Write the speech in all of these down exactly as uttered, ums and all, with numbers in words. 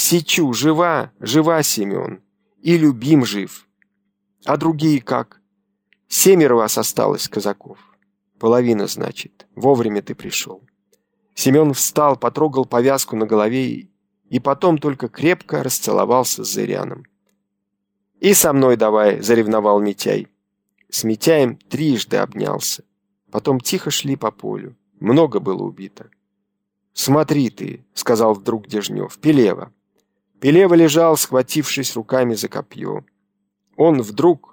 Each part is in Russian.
Сечу, жива, жива, Семен, и любим жив. А другие как? Семеро вас осталось, казаков. Половина, значит. Вовремя ты пришел. Семен встал, потрогал повязку на голове и потом только крепко расцеловался с Зыряном. «И со мной давай», — заревновал Митяй. С Митяем трижды обнялся. Потом тихо шли по полю. Много было убито. «Смотри ты», — сказал вдруг Дежнев, — «Пелева». Пелева лежал, схватившись руками за копье. Он вдруг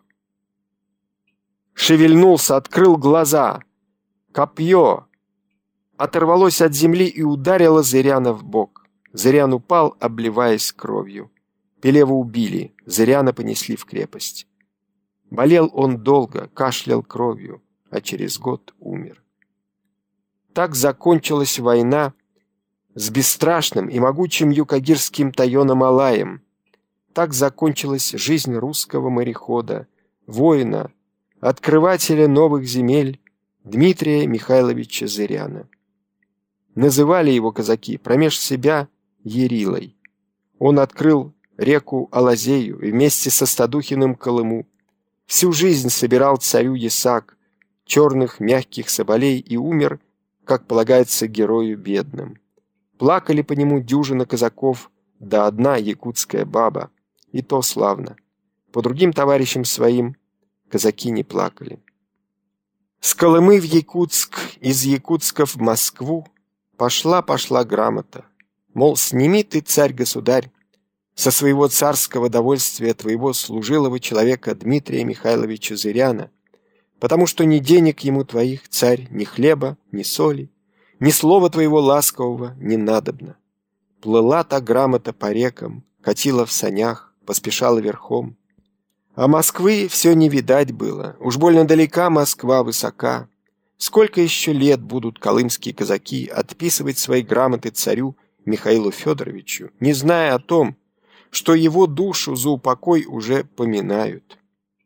шевельнулся, открыл глаза. Копье оторвалось от земли и ударило Зыряна в бок. Зырян упал, обливаясь кровью. Пелеву убили, Зыряна понесли в крепость. Болел он долго, кашлял кровью, а через год умер. Так закончилась война с бесстрашным и могучим юкагирским Тайоном Алаем. Так закончилась жизнь русского морехода, воина, открывателя новых земель Дмитрия Михайловича Зыряна. Называли его казаки промеж себя Ярилой. Он открыл реку Алазею и вместе со Стадухиным Колыму. Всю жизнь собирал царю ясак, черных мягких соболей, и умер, как полагается, герою бедным. Плакали по нему дюжина казаков, да одна якутская баба, и то славно. По другим товарищам своим казаки не плакали. С Колымы в Якутск, из Якутска в Москву пошла-пошла грамота. Мол, сними ты, царь-государь, со своего царского довольствия твоего служилого человека Дмитрия Михайловича Зыряна, потому что ни денег ему твоих, царь, ни хлеба, ни соли, ни слова твоего ласкового не надобно. Плыла та грамота по рекам, катила в санях, поспешала верхом. А Москвы все не видать было, уж больно далека Москва высока. Сколько еще лет будут колымские казаки отписывать свои грамоты царю Михаилу Федоровичу, не зная о том, что его душу за упокой уже поминают.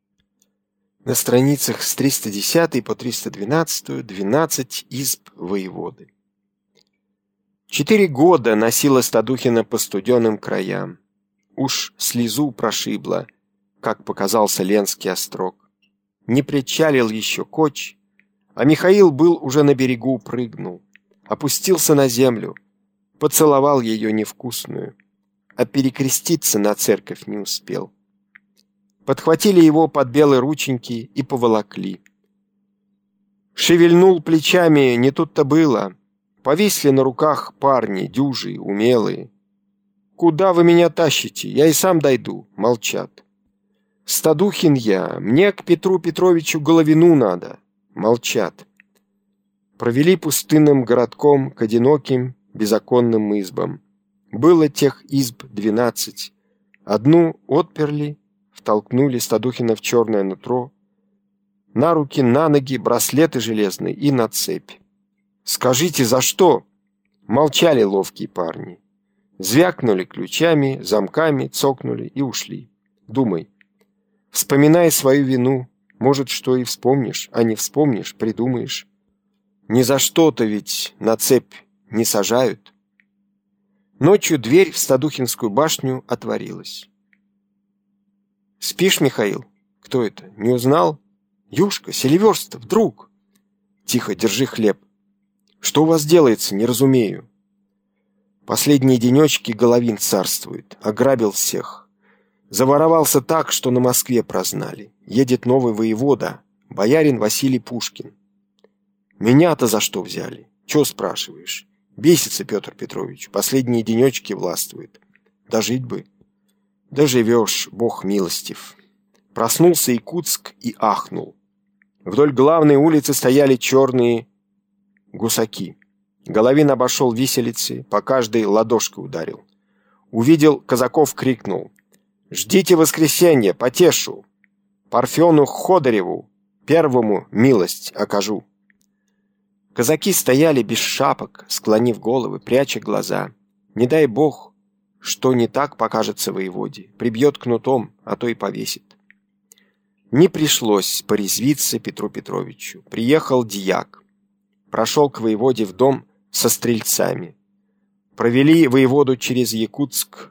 На страницах с триста десятой по триста двенадцатую двенадцать изб воеводы. Четыре года носила Стадухина по студеным краям. Уж слезу прошибла, как показался Ленский острог. Не причалил еще коч, а Михаил был уже на берегу, прыгнул, опустился на землю, поцеловал ее невкусную, а перекреститься на церковь не успел. Подхватили его под белые рученьки и поволокли. Шевельнул плечами, не тут-то было. Повисли на руках парни, дюжи, умелые. «Куда вы меня тащите? Я и сам дойду», — молчат. «Стадухин я, мне к Петру Петровичу Головину надо», — молчат. Провели пустынным городком к одиноким безоконным избам. Было тех изб двенадцать. Одну отперли, втолкнули Стадухина в черное нутро, на руки, на ноги браслеты железные и на цепь. «Скажите, за что?» Молчали ловкие парни. Звякнули ключами, замками, цокнули и ушли. Думай. Вспоминай свою вину. Может, что и вспомнишь, а не вспомнишь, придумаешь. Ни за что-то ведь на цепь не сажают. Ночью дверь в Стадухинскую башню отворилась. «Спишь, Михаил?» «Кто это? Не узнал?» «Юшка, Селиверстов, друг!» «Тихо, держи хлеб!» «Что у вас делается, не разумею!» Последние денечки Головин царствует, ограбил всех. Заворовался так, что на Москве прознали. Едет новый воевода, боярин Василий Пушкин. Меня-то за что взяли? Чё спрашиваешь? Бесится Петр Петрович, последние денечки властвует. Дожить бы. Доживешь, Бог милостив. Проснулся Якутск и ахнул. Вдоль главной улицы стояли черные гусаки. Головин обошел виселицы, по каждой ладошкой ударил. Увидел казаков, крикнул: «Ждите воскресенья, потешу! Парфену Ходореву, первому милость окажу!» Казаки стояли без шапок, склонив головы, пряча глаза. Не дай бог, что не так покажется воеводе, прибьет кнутом, а то и повесит. Не пришлось порезвиться Петру Петровичу. Приехал дьяк. Прошел к воеводе в дом со стрельцами. Провели воеводу через Якутск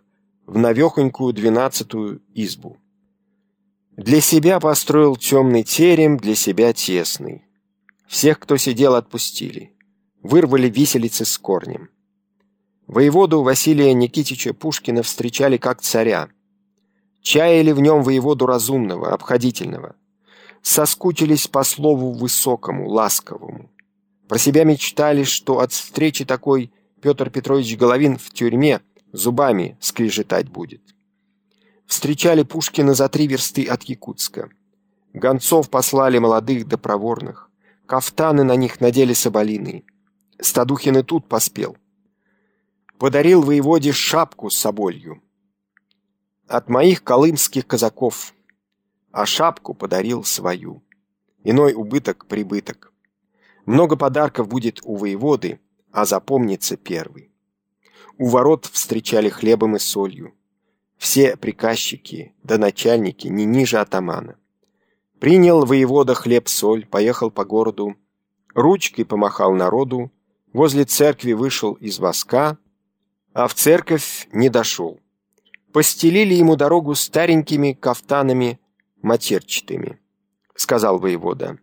в навехонькую двенадцатую избу. Для себя построил темный терем, для себя тесный. Всех, кто сидел, отпустили. Вырвали виселицы с корнем. Воеводу Василия Никитича Пушкина встречали как царя. Чаяли в нем воеводу разумного, обходительного. Соскучились по слову высокому, ласковому. Про себя мечтали, что от встречи такой Петр Петрович Головин в тюрьме зубами скрежетать будет. Встречали Пушкина за три версты от Якутска. Гонцов послали молодых да проворных. Кафтаны на них надели соболиные. Стадухин и тут поспел. Подарил воеводе шапку с соболью. От моих колымских казаков. А шапку подарил свою. Иной убыток — прибыток. Много подарков будет у воеводы, а запомнится первый. У ворот встречали хлебом и солью. Все приказчики да начальники не ниже атамана. Принял воевода хлеб-соль, поехал по городу, ручкой помахал народу, возле церкви вышел из воска, а в церковь не дошел. Постелили ему дорогу старенькими кафтанами матерчатыми. Сказал воевода: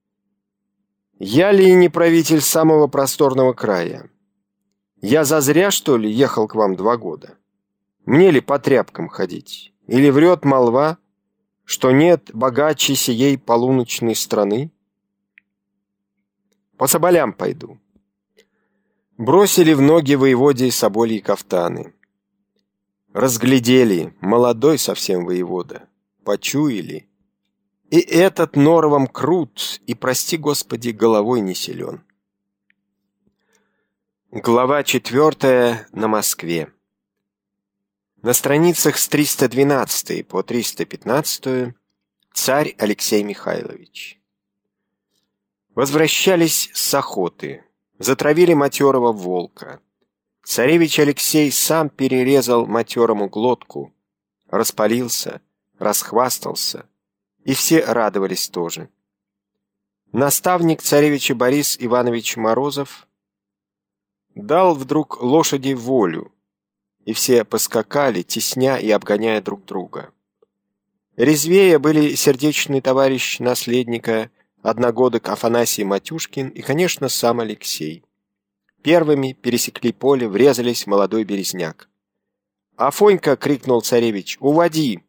«Я ли не правитель самого просторного края? Я зазря, что ли, ехал к вам два года? Мне ли по тряпкам ходить? Или врет молва, что нет богаче сей полуночной страны? По соболям пойду». Бросили в ноги воеводе собольи кафтаны. Разглядели, молодой совсем воевода, почуяли. И этот норовом крут, и, прости Господи, головой не силен. Глава четвертая. На Москве. На страницах с триста двенадцатой по триста пятнадцатую царь Алексей Михайлович. Возвращались с охоты, затравили матерого волка. Царевич Алексей сам перерезал матерому глотку, распалился, расхвастался, и все радовались тоже. Наставник царевича Борис Иванович Морозов дал вдруг лошади волю, и все поскакали, тесня и обгоняя друг друга. Резвее были сердечный товарищ наследника, одногодок Афанасий Матюшкин и, конечно, сам Алексей. Первыми пересекли поле, врезались в молодой березняк. «Афонька!» — крикнул царевич. «Уводи!»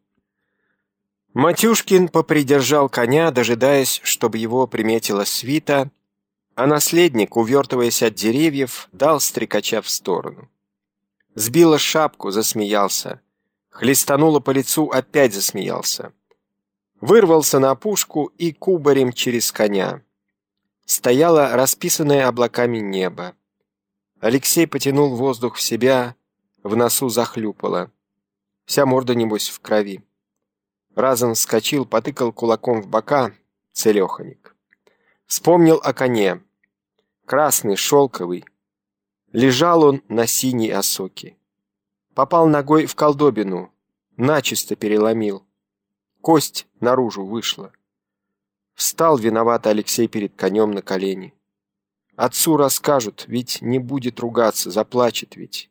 Матюшкин попридержал коня, дожидаясь, чтобы его приметила свита, а наследник, увертываясь от деревьев, дал стрекача в сторону. Сбила шапку, засмеялся. Хлестануло по лицу, опять засмеялся. Вырвался на опушку и кубарем через коня. Стояло расписанное облаками небо. Алексей потянул воздух в себя, в носу захлюпало. Вся морда, небось, в крови. Разом вскочил, потыкал кулаком в бока, целеханик. Вспомнил о коне. Красный, шелковый. Лежал он на синей осоке. Попал ногой в колдобину, начисто переломил. Кость наружу вышла. Встал виновато Алексей перед конем на колени. Отцу расскажут, ведь не будет ругаться, заплачет ведь.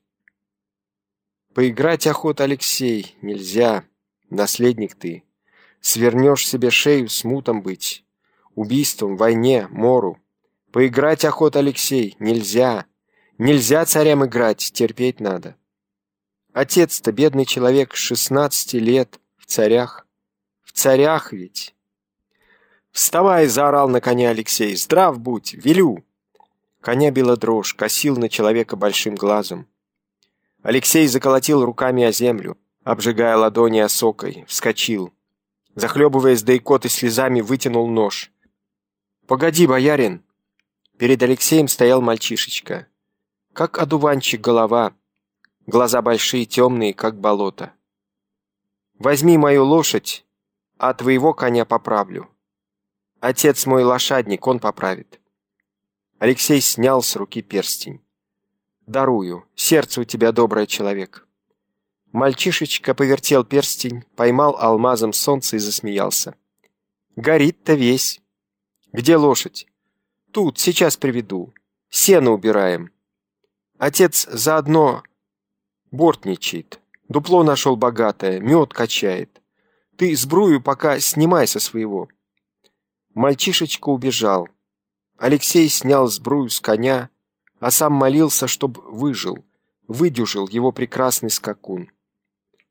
Поиграть охота, Алексей, нельзя. Наследник ты. Свернешь себе шею, смутом быть. Убийством, войне, мору. Поиграть охота, Алексей, нельзя. Нельзя царям играть, терпеть надо. Отец-то бедный человек, шестнадцати лет, в царях. В царях ведь. «Вставай!» — заорал на коня Алексей. «Здрав будь! Велю!» Коня била дрожь, косил на человека большим глазом. Алексей заколотил руками о землю, обжигая ладони осокой, вскочил. Захлебываясь да икотой слезами, вытянул нож. «Погоди, боярин!» Перед Алексеем стоял мальчишечка. Как одуванчик голова, глаза большие, темные, как болото. «Возьми мою лошадь, а твоего коня поправлю. Отец мой лошадник, он поправит». Алексей снял с руки перстень. «Дарую, сердце у тебя добрый человек». Мальчишечка повертел перстень, поймал алмазом солнце и засмеялся. «Горит-то весь. Где лошадь?» «Тут, сейчас приведу. Сено убираем. Отец заодно бортничает. Дупло нашел богатое, мед качает. Ты сбрую пока снимай со своего». Мальчишечка убежал. Алексей снял сбрую с коня, а сам молился, чтоб выжил, выдюжил его прекрасный скакун.